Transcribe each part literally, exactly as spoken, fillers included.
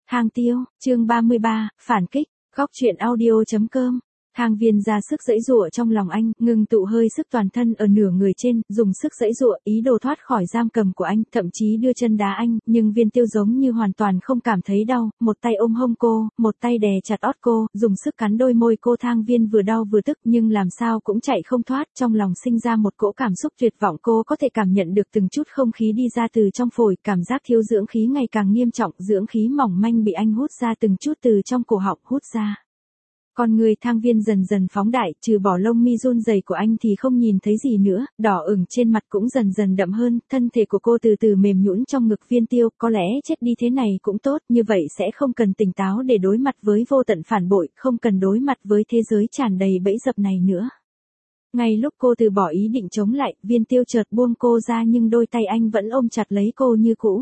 Thang Tiêu, chương ba mươi ba, phản kích, góc truyện audio.com. Thang Viên ra sức giãy giụa trong lòng anh, ngừng tụ hơi sức toàn thân ở nửa người trên, dùng sức giãy giụa, ý đồ thoát khỏi giam cầm của anh, thậm chí đưa chân đá anh, nhưng Viên Tiêu giống như hoàn toàn không cảm thấy đau, một tay ôm hông cô, một tay đè chặt ót cô, dùng sức cắn đôi môi cô. Thang Viên vừa đau vừa tức nhưng làm sao cũng chạy không thoát, trong lòng sinh ra một cỗ cảm xúc tuyệt vọng. Cô có thể cảm nhận được từng chút không khí đi ra từ trong phổi, cảm giác thiếu dưỡng khí ngày càng nghiêm trọng, dưỡng khí mỏng manh bị anh hút ra từng chút từ trong cổ họng hút ra. Con người Thang Viên dần dần phóng đại, trừ bỏ lông mi run rẩy của anh thì không nhìn thấy gì nữa, đỏ ửng trên mặt cũng dần dần đậm hơn, thân thể của cô từ từ mềm nhũn trong ngực Viên Tiêu, có lẽ chết đi thế này cũng tốt, như vậy sẽ không cần tỉnh táo để đối mặt với vô tận phản bội, không cần đối mặt với thế giới tràn đầy bẫy dập này nữa. Ngay lúc cô từ bỏ ý định chống lại, Viên Tiêu chợt buông cô ra nhưng đôi tay anh vẫn ôm chặt lấy cô như cũ.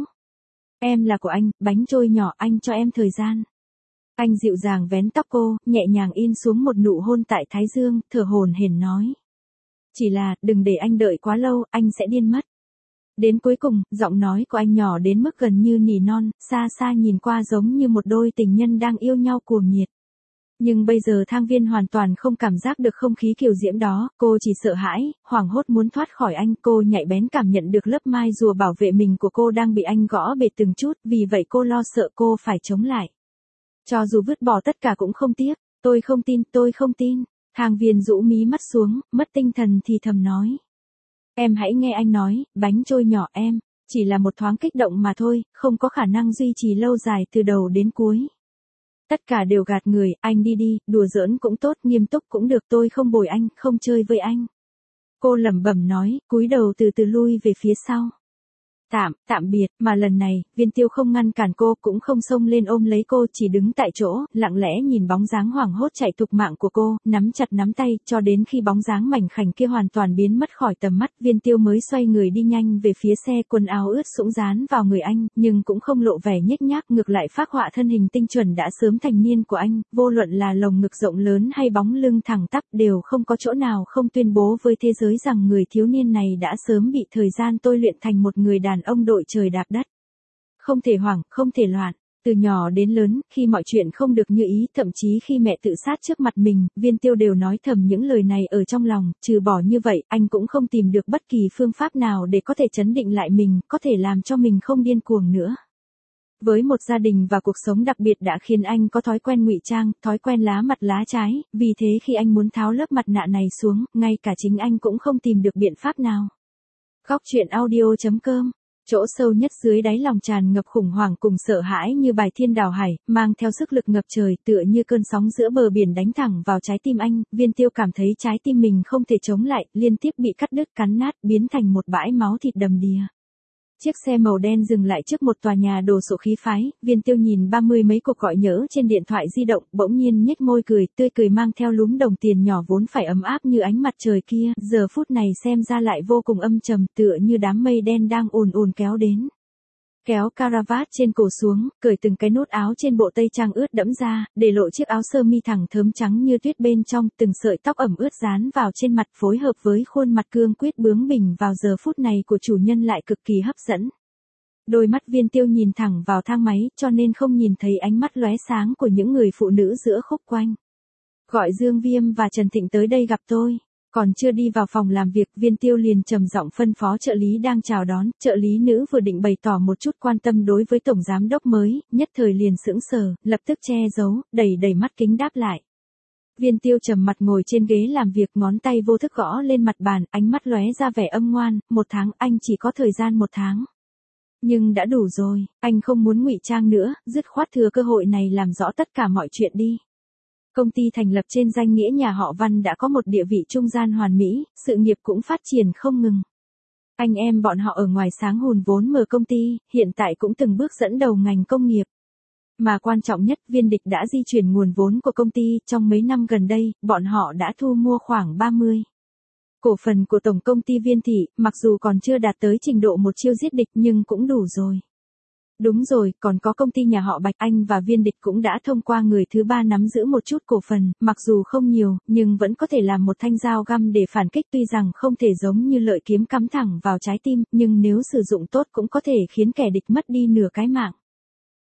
Em là của anh, bánh trôi nhỏ, anh cho em thời gian. Anh dịu dàng vén tóc cô, nhẹ nhàng in xuống một nụ hôn tại thái dương, thở hổn hển nói. Chỉ là, đừng để anh đợi quá lâu, anh sẽ điên mất. Đến cuối cùng, giọng nói của anh nhỏ đến mức gần như nỉ non, xa xa nhìn qua giống như một đôi tình nhân đang yêu nhau cuồng nhiệt. Nhưng bây giờ Thang Viên hoàn toàn không cảm giác được không khí kiều diễm đó, cô chỉ sợ hãi, hoảng hốt muốn thoát khỏi anh. Cô nhạy bén cảm nhận được lớp mai rùa bảo vệ mình của cô đang bị anh gõ bệt từng chút, vì vậy cô lo sợ cô phải chống lại. Cho dù vứt bỏ tất cả cũng không tiếc, tôi không tin, tôi không tin. Thang Viên rũ mí mắt xuống, mất tinh thần thì thầm nói. Em hãy nghe anh nói, bánh trôi nhỏ em, chỉ là một thoáng kích động mà thôi, không có khả năng duy trì lâu dài từ đầu đến cuối. Tất cả đều gạt người, anh đi đi, đùa giỡn cũng tốt, nghiêm túc cũng được, tôi không bồi anh, không chơi với anh. Cô lẩm bẩm nói, cúi đầu từ từ lui về phía sau. Tạm, tạm biệt, mà lần này, Viên Tiêu không ngăn cản cô, cũng không xông lên ôm lấy cô, chỉ đứng tại chỗ, lặng lẽ nhìn bóng dáng hoảng hốt chạy thục mạng của cô, nắm chặt nắm tay, cho đến khi bóng dáng mảnh khảnh kia hoàn toàn biến mất khỏi tầm mắt, Viên Tiêu mới xoay người đi nhanh về phía xe, quần áo ướt sũng dán vào người anh, nhưng cũng không lộ vẻ nhếch nhác, ngược lại phác họa thân hình tinh chuẩn đã sớm thành niên của anh, vô luận là lồng ngực rộng lớn hay bóng lưng thẳng tắp đều không có chỗ nào không tuyên bố với thế giới rằng người thiếu niên này đã sớm bị thời gian tôi luyện thành một người đàn ông đội trời đạp đất. Không thể hoảng, không thể loạn. Từ nhỏ đến lớn, khi mọi chuyện không được như ý, thậm chí khi mẹ tự sát trước mặt mình, Viên Tiêu đều nói thầm những lời này ở trong lòng, trừ bỏ như vậy, anh cũng không tìm được bất kỳ phương pháp nào để có thể trấn định lại mình, có thể làm cho mình không điên cuồng nữa. Với một gia đình và cuộc sống đặc biệt đã khiến anh có thói quen ngụy trang, thói quen lá mặt lá trái, vì thế khi anh muốn tháo lớp mặt nạ này xuống, ngay cả chính anh cũng không tìm được biện pháp nào. Góc truyện audio.com. Chỗ sâu nhất dưới đáy lòng tràn ngập khủng hoảng cùng sợ hãi như bài thiên đảo hải, mang theo sức lực ngập trời, tựa như cơn sóng giữa bờ biển đánh thẳng vào trái tim anh. Viên Tiêu cảm thấy trái tim mình không thể chống lại, liên tiếp bị cắt đứt cắn nát, biến thành một bãi máu thịt đầm đìa. Chiếc xe màu đen dừng lại trước một tòa nhà đồ sộ khí phái, Viên Tiêu nhìn ba mươi mấy cuộc gọi nhỡ trên điện thoại di động, bỗng nhiên nhếch môi cười, tươi cười mang theo lúm đồng tiền nhỏ vốn phải ấm áp như ánh mặt trời kia, giờ phút này xem ra lại vô cùng âm trầm, tựa như đám mây đen đang ùn ùn kéo đến. Kéo caravat trên cổ xuống, cởi từng cái nút áo trên bộ tây trang ướt đẫm ra, để lộ chiếc áo sơ mi thẳng thớm trắng như tuyết bên trong, từng sợi tóc ẩm ướt dán vào trên mặt phối hợp với khuôn mặt cương quyết bướng bỉnh vào giờ phút này của chủ nhân lại cực kỳ hấp dẫn. Đôi mắt Viên Tiêu nhìn thẳng vào thang máy, cho nên không nhìn thấy ánh mắt lóe sáng của những người phụ nữ giữa khúc quanh. Gọi Dương Viêm và Trần Thịnh tới đây gặp tôi. Còn chưa đi vào phòng làm việc, Viên Tiêu liền trầm giọng phân phó trợ lý đang chào đón, trợ lý nữ vừa định bày tỏ một chút quan tâm đối với tổng giám đốc mới, nhất thời liền sững sờ, lập tức che giấu, đẩy đẩy mắt kính đáp lại. Viên Tiêu trầm mặt ngồi trên ghế làm việc, ngón tay vô thức gõ lên mặt bàn, ánh mắt lóe ra vẻ âm ngoan, một tháng, anh chỉ có thời gian một tháng. Nhưng đã đủ rồi, anh không muốn ngụy trang nữa, dứt khoát thừa cơ hội này làm rõ tất cả mọi chuyện đi. Công ty thành lập trên danh nghĩa nhà họ Văn đã có một địa vị trung gian hoàn mỹ, sự nghiệp cũng phát triển không ngừng. Anh em bọn họ ở ngoài sáng hùn vốn mở công ty, hiện tại cũng từng bước dẫn đầu ngành công nghiệp. Mà quan trọng nhất, Viên Địch đã di chuyển nguồn vốn của công ty, trong mấy năm gần đây, bọn họ đã thu mua khoảng ba mươi cổ phần của tổng công ty Viên Thị, mặc dù còn chưa đạt tới trình độ một chiêu giết địch nhưng cũng đủ rồi. Đúng rồi, còn có công ty nhà họ Bạch, anh và Viên Địch cũng đã thông qua người thứ ba nắm giữ một chút cổ phần, mặc dù không nhiều, nhưng vẫn có thể làm một thanh dao găm để phản kích, tuy rằng không thể giống như lợi kiếm cắm thẳng vào trái tim, nhưng nếu sử dụng tốt cũng có thể khiến kẻ địch mất đi nửa cái mạng.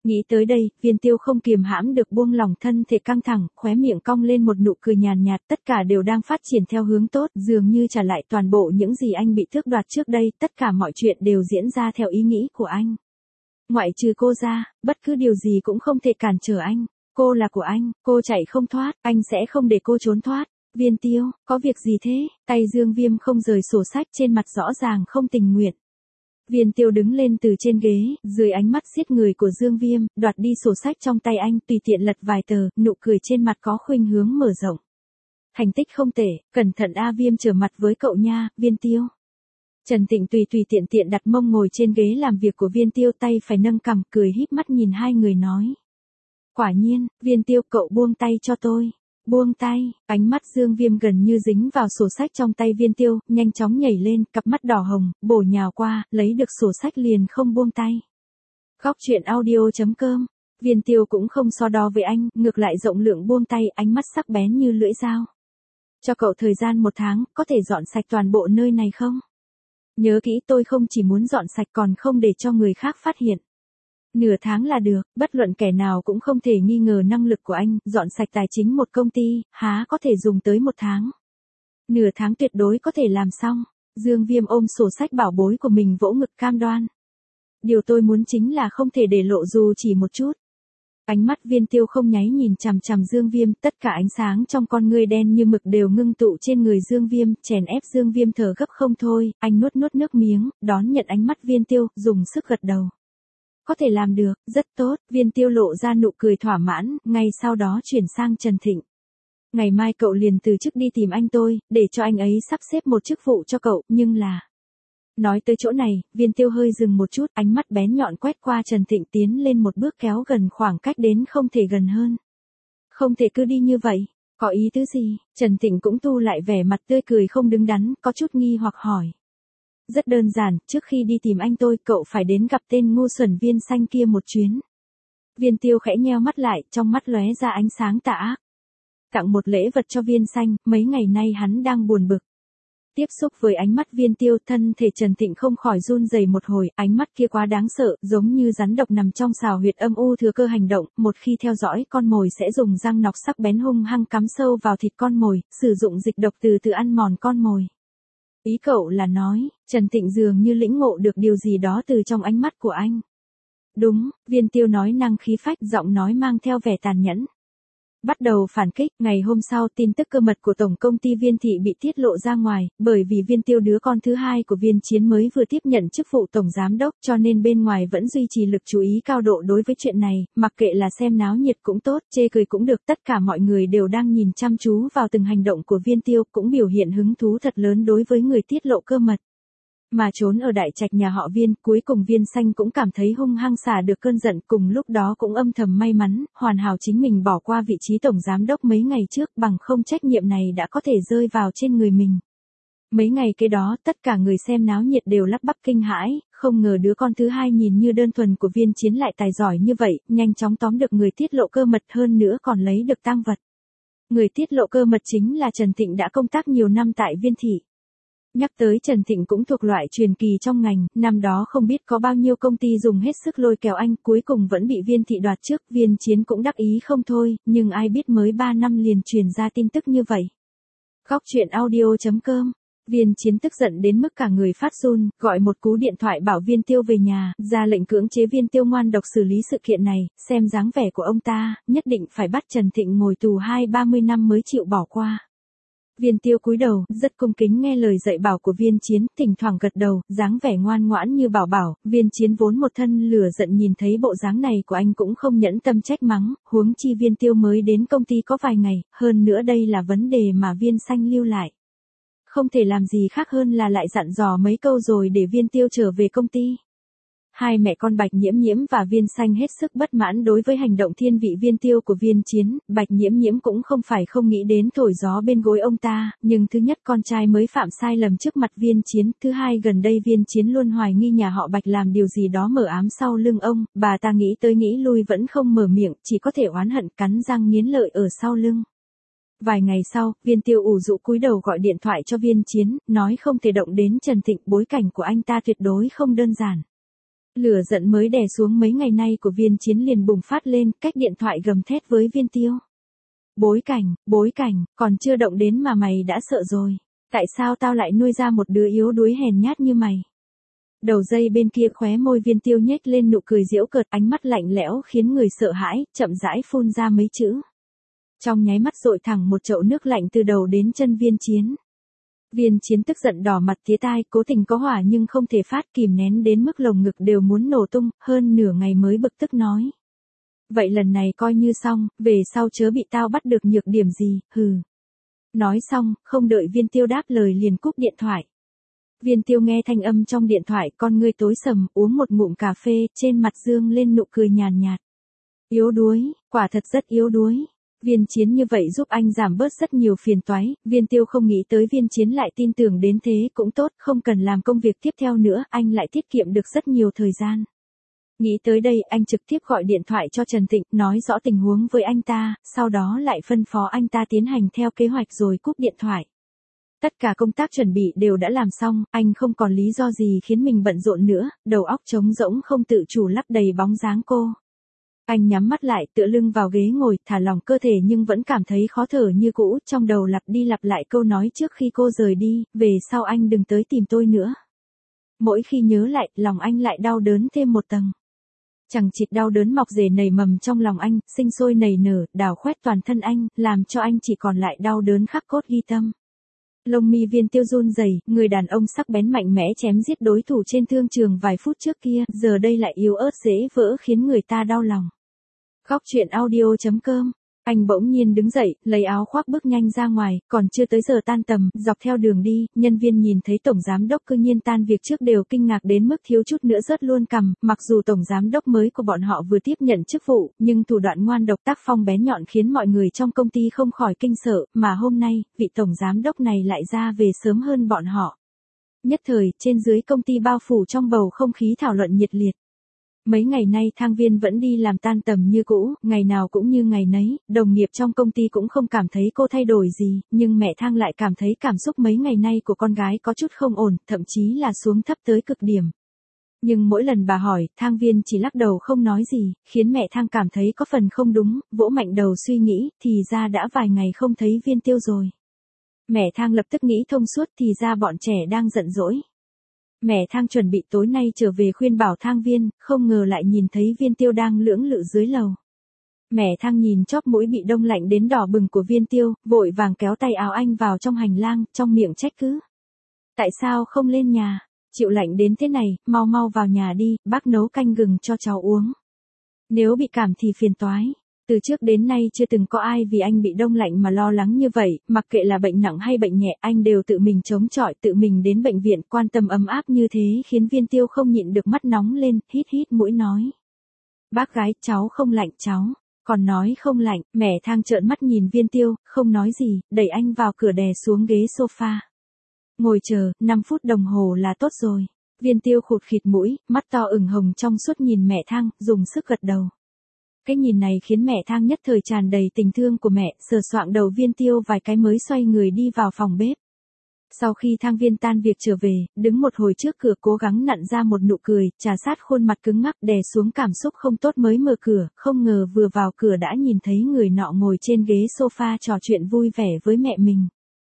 Nghĩ tới đây, Viên Tiêu không kiềm hãm được buông lỏng thân thể căng thẳng, khóe miệng cong lên một nụ cười nhàn nhạt, tất cả đều đang phát triển theo hướng tốt, dường như trả lại toàn bộ những gì anh bị tước đoạt trước đây, tất cả mọi chuyện đều diễn ra theo ý nghĩ của anh. Ngoại trừ cô ra, bất cứ điều gì cũng không thể cản trở anh. Cô là của anh, cô chạy không thoát, anh sẽ không để cô trốn thoát. Viên Tiêu, có việc gì thế? Tay Dương Viêm không rời sổ sách, trên mặt rõ ràng không tình nguyện. Viên Tiêu đứng lên từ trên ghế, dưới ánh mắt giết người của Dương Viêm, đoạt đi sổ sách trong tay anh, tùy tiện lật vài tờ, nụ cười trên mặt có khuynh hướng mở rộng. Thành tích không tệ, cẩn thận A Viêm trở mặt với cậu nha, Viên Tiêu. Trần Tịnh tùy tùy tiện tiện đặt mông ngồi trên ghế làm việc của Viên Tiêu, tay phải nâng cằm, cười híp mắt nhìn hai người nói. Quả nhiên, Viên Tiêu, cậu buông tay cho tôi. Buông tay, ánh mắt Dương Viêm gần như dính vào sổ sách trong tay Viên Tiêu, nhanh chóng nhảy lên, cặp mắt đỏ hồng, bổ nhào qua, lấy được sổ sách liền không buông tay. Góc truyện audio chấm com, Viên Tiêu cũng không so đo với anh, ngược lại rộng lượng buông tay, ánh mắt sắc bén như lưỡi dao. Cho cậu thời gian một tháng, có thể dọn sạch toàn bộ nơi này không? Nhớ kỹ, tôi không chỉ muốn dọn sạch còn không để cho người khác phát hiện. Nửa tháng là được, bất luận kẻ nào cũng không thể nghi ngờ năng lực của anh, dọn sạch tài chính một công ty, há có thể dùng tới một tháng. Nửa tháng tuyệt đối có thể làm xong. Dương Viêm ôm sổ sách bảo bối của mình vỗ ngực cam đoan. Điều tôi muốn chính là không thể để lộ dù chỉ một chút. Ánh mắt Viên Tiêu không nháy nhìn chằm chằm Dương Viêm, tất cả ánh sáng trong con ngươi đen như mực đều ngưng tụ trên người Dương Viêm, chèn ép Dương Viêm thở gấp không thôi, anh nuốt nuốt nước miếng, đón nhận ánh mắt Viên Tiêu, dùng sức gật đầu. Có thể làm được, rất tốt, Viên Tiêu lộ ra nụ cười thỏa mãn, ngay sau đó chuyển sang Trần Thịnh. Ngày mai cậu liền từ chức đi tìm anh tôi, để cho anh ấy sắp xếp một chức vụ cho cậu, nhưng là... Nói tới chỗ này, Viên Tiêu hơi dừng một chút, ánh mắt bén nhọn quét qua Trần Thịnh, tiến lên một bước kéo gần khoảng cách đến không thể gần hơn. Không thể cứ đi như vậy, có ý tứ gì? Trần Thịnh cũng tu lại vẻ mặt tươi cười không đứng đắn, có chút nghi hoặc hỏi. Rất đơn giản, trước khi đi tìm anh tôi, cậu phải đến gặp tên ngu xuẩn Viên Xanh kia một chuyến. Viên Tiêu khẽ nheo mắt lại, trong mắt lóe ra ánh sáng tà ác. Tặng một lễ vật cho Viên Xanh, mấy ngày nay hắn đang buồn bực. Tiếp xúc với ánh mắt Viên Tiêu, thân thể Trần Thịnh không khỏi run rẩy một hồi, ánh mắt kia quá đáng sợ, giống như rắn độc nằm trong xào huyệt âm u thừa cơ hành động, một khi theo dõi, con mồi sẽ dùng răng nọc sắc bén hung hăng cắm sâu vào thịt con mồi, sử dụng dịch độc từ từ ăn mòn con mồi. Ý cậu là nói, Trần Thịnh dường như lĩnh ngộ được điều gì đó từ trong ánh mắt của anh. Đúng, Viên Tiêu nói năng khí phách, giọng nói mang theo vẻ tàn nhẫn. Bắt đầu phản kích, ngày hôm sau tin tức cơ mật của tổng công ty Viên Thị bị tiết lộ ra ngoài, bởi vì Viên Tiêu đứa con thứ hai của Viên Chiến mới vừa tiếp nhận chức vụ tổng giám đốc, cho nên bên ngoài vẫn duy trì lực chú ý cao độ đối với chuyện này, mặc kệ là xem náo nhiệt cũng tốt, chê cười cũng được, tất cả mọi người đều đang nhìn chăm chú vào từng hành động của Viên Tiêu, cũng biểu hiện hứng thú thật lớn đối với người tiết lộ cơ mật. Mà trốn ở đại trạch nhà họ Viên, cuối cùng Viên Xanh cũng cảm thấy hung hăng xả được cơn giận, cùng lúc đó cũng âm thầm may mắn, hoàn hảo chính mình bỏ qua vị trí tổng giám đốc mấy ngày trước, bằng không trách nhiệm này đã có thể rơi vào trên người mình. Mấy ngày kế đó, tất cả người xem náo nhiệt đều lắp bắp kinh hãi, không ngờ đứa con thứ hai nhìn như đơn thuần của Viên Chiến lại tài giỏi như vậy, nhanh chóng tóm được người tiết lộ cơ mật, hơn nữa còn lấy được tang vật. Người tiết lộ cơ mật chính là Trần Thịnh, đã công tác nhiều năm tại Viên Thị. Nhắc tới Trần Thịnh cũng thuộc loại truyền kỳ trong ngành, năm đó không biết có bao nhiêu công ty dùng hết sức lôi kéo anh, cuối cùng vẫn bị Viên Thị đoạt trước, Viên Chiến cũng đắc ý không thôi, nhưng ai biết mới ba năm liền truyền ra tin tức như vậy. Góc truyện audio chấm com, Viên Chiến tức giận đến mức cả người phát run, gọi một cú điện thoại bảo Viên Tiêu về nhà, ra lệnh cưỡng chế Viên Tiêu ngoan độc xử lý sự kiện này, xem dáng vẻ của ông ta, nhất định phải bắt Trần Thịnh ngồi tù hai ba mươi năm mới chịu bỏ qua. Viên Tiêu cúi đầu, rất cung kính nghe lời dạy bảo của Viên Chiến, thỉnh thoảng gật đầu, dáng vẻ ngoan ngoãn như bảo bảo. Viên Chiến vốn một thân lửa giận nhìn thấy bộ dáng này của anh cũng không nhẫn tâm trách mắng, huống chi Viên Tiêu mới đến công ty có vài ngày, hơn nữa đây là vấn đề mà Viên Xanh lưu lại. Không thể làm gì khác hơn là lại dặn dò mấy câu rồi để Viên Tiêu trở về công ty. Hai mẹ con Bạch Nhiễm Nhiễm và Viên Xanh hết sức bất mãn đối với hành động thiên vị Viên Tiêu của Viên Chiến, Bạch Nhiễm Nhiễm cũng không phải không nghĩ đến thổi gió bên gối ông ta, nhưng thứ nhất con trai mới phạm sai lầm trước mặt Viên Chiến, thứ hai gần đây Viên Chiến luôn hoài nghi nhà họ Bạch làm điều gì đó mờ ám sau lưng ông, bà ta nghĩ tới nghĩ lui vẫn không mở miệng, chỉ có thể oán hận cắn răng nghiến lợi ở sau lưng. Vài ngày sau, Viên Tiêu ủ rũ cúi đầu gọi điện thoại cho Viên Chiến, nói không thể động đến Trần Thịnh, bối cảnh của anh ta tuyệt đối không đơn giản. Lửa giận mới đè xuống mấy ngày nay của Viên Chiến liền bùng phát lên, cách điện thoại gầm thét với Viên Tiêu. Bối cảnh, bối cảnh, còn chưa động đến mà mày đã sợ rồi. Tại sao tao lại nuôi ra một đứa yếu đuối hèn nhát như mày? Đầu dây bên kia khóe môi Viên Tiêu nhếch lên nụ cười giễu cợt, ánh mắt lạnh lẽo khiến người sợ hãi, chậm rãi phun ra mấy chữ. Trong nháy mắt dội thẳng một chậu nước lạnh từ đầu đến chân Viên Chiến. Viên Chiến tức giận đỏ mặt tía tai, cố tình có hỏa nhưng không thể phát, kìm nén đến mức lồng ngực đều muốn nổ tung, hơn nửa ngày mới bực tức nói. Vậy lần này coi như xong, về sau chớ bị tao bắt được nhược điểm gì, hừ. Nói xong, không đợi Viên Tiêu đáp lời liền cúp điện thoại. Viên Tiêu nghe thanh âm trong điện thoại, con ngươi tối sầm, uống một ngụm cà phê, trên mặt dương lên nụ cười nhàn nhạt. Yếu đuối, quả thật rất yếu đuối. Viên Chiến như vậy giúp anh giảm bớt rất nhiều phiền toái, Viên Tiêu không nghĩ tới Viên Chiến lại tin tưởng đến thế cũng tốt, không cần làm công việc tiếp theo nữa, anh lại tiết kiệm được rất nhiều thời gian. Nghĩ tới đây, anh trực tiếp gọi điện thoại cho Trần Tịnh, nói rõ tình huống với anh ta, sau đó lại phân phó anh ta tiến hành theo kế hoạch rồi cúp điện thoại. Tất cả công tác chuẩn bị đều đã làm xong, anh không còn lý do gì khiến mình bận rộn nữa, đầu óc trống rỗng không tự chủ lấp đầy bóng dáng cô. Anh nhắm mắt lại, tựa lưng vào ghế ngồi, thả lỏng cơ thể nhưng vẫn cảm thấy khó thở như cũ, trong đầu lặp đi lặp lại câu nói trước khi cô rời đi, về sau anh đừng tới tìm tôi nữa. Mỗi khi nhớ lại, lòng anh lại đau đớn thêm một tầng. Chẳng chịt đau đớn mọc rễ nảy mầm trong lòng anh, sinh sôi nảy nở, đào khoét toàn thân anh, làm cho anh chỉ còn lại đau đớn khắc cốt ghi tâm. Lông mi Viên Tiêu run rẩy, người đàn ông sắc bén mạnh mẽ chém giết đối thủ trên thương trường vài phút trước kia, giờ đây lại yếu ớt dễ vỡ khiến người ta đau lòng. Góc truyện audio chấm com. Anh bỗng nhiên đứng dậy, lấy áo khoác bước nhanh ra ngoài, còn chưa tới giờ tan tầm, dọc theo đường đi, nhân viên nhìn thấy tổng giám đốc cư nhiên tan việc trước đều kinh ngạc đến mức thiếu chút nữa rớt luôn cằm, mặc dù tổng giám đốc mới của bọn họ vừa tiếp nhận chức vụ, nhưng thủ đoạn ngoan độc tác phong bén nhọn khiến mọi người trong công ty không khỏi kinh sợ, mà hôm nay, vị tổng giám đốc này lại ra về sớm hơn bọn họ. Nhất thời, trên dưới công ty bao phủ trong bầu không khí thảo luận nhiệt liệt. Mấy ngày nay Thang Viên vẫn đi làm tan tầm như cũ, ngày nào cũng như ngày nấy, đồng nghiệp trong công ty cũng không cảm thấy cô thay đổi gì, nhưng mẹ Thang lại cảm thấy cảm xúc mấy ngày nay của con gái có chút không ổn, thậm chí là xuống thấp tới cực điểm. Nhưng mỗi lần bà hỏi, Thang Viên chỉ lắc đầu không nói gì, khiến mẹ Thang cảm thấy có phần không đúng, vỗ mạnh đầu suy nghĩ, thì ra đã vài ngày không thấy Viên Tiêu rồi. Mẹ Thang lập tức nghĩ thông suốt, thì ra bọn trẻ đang giận dỗi. Mẹ Thang chuẩn bị tối nay trở về khuyên bảo Thang Viên, không ngờ lại nhìn thấy Viên Tiêu đang lưỡng lự dưới lầu. Mẹ Thang nhìn chóp mũi bị đông lạnh đến đỏ bừng của Viên Tiêu, vội vàng kéo tay áo anh vào trong hành lang, trong miệng trách cứ. Tại sao không lên nhà? Chịu lạnh đến thế này, mau mau vào nhà đi, bác nấu canh gừng cho cháu uống. Nếu bị cảm thì phiền toái. Từ trước đến nay chưa từng có ai vì anh bị đông lạnh mà lo lắng như vậy, mặc kệ là bệnh nặng hay bệnh nhẹ, anh đều tự mình chống chọi, tự mình đến bệnh viện, quan tâm ấm áp như thế khiến Viên Tiêu không nhịn được mắt nóng lên, hít hít mũi nói. Bác gái, cháu không lạnh cháu. Còn nói không lạnh, mẹ Thang trợn mắt nhìn Viên Tiêu, không nói gì, đẩy anh vào cửa đè xuống ghế sofa. Ngồi chờ, năm phút đồng hồ là tốt rồi. Viên Tiêu khụt khịt mũi, mắt to ửng hồng trong suốt nhìn mẹ Thang, dùng sức gật đầu. Cái nhìn này khiến mẹ Thang nhất thời tràn đầy tình thương của mẹ, sờ soạng đầu Viên Tiêu vài cái mới xoay người đi vào phòng bếp. Sau khi Thang Viên tan việc trở về, đứng một hồi trước cửa cố gắng nặn ra một nụ cười, trà sát khuôn mặt cứng ngắc đè xuống cảm xúc không tốt mới mở cửa, không ngờ vừa vào cửa đã nhìn thấy người nọ ngồi trên ghế sofa trò chuyện vui vẻ với mẹ mình.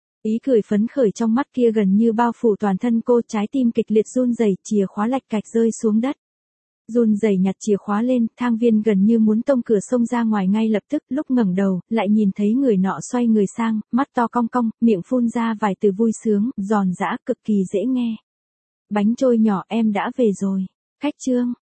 Ý cười phấn khởi trong mắt kia gần như bao phủ toàn thân cô, trái tim kịch liệt run rẩy, chìa khóa lạch cạch rơi xuống đất. Run rẩy nhặt chìa khóa lên, Thang Viên gần như muốn tông cửa xông ra ngoài ngay lập tức, lúc ngẩng đầu, lại nhìn thấy người nọ xoay người sang, mắt to cong cong, miệng phun ra vài từ vui sướng, giòn giã, cực kỳ dễ nghe. Bánh trôi nhỏ em đã về rồi. Khách trương,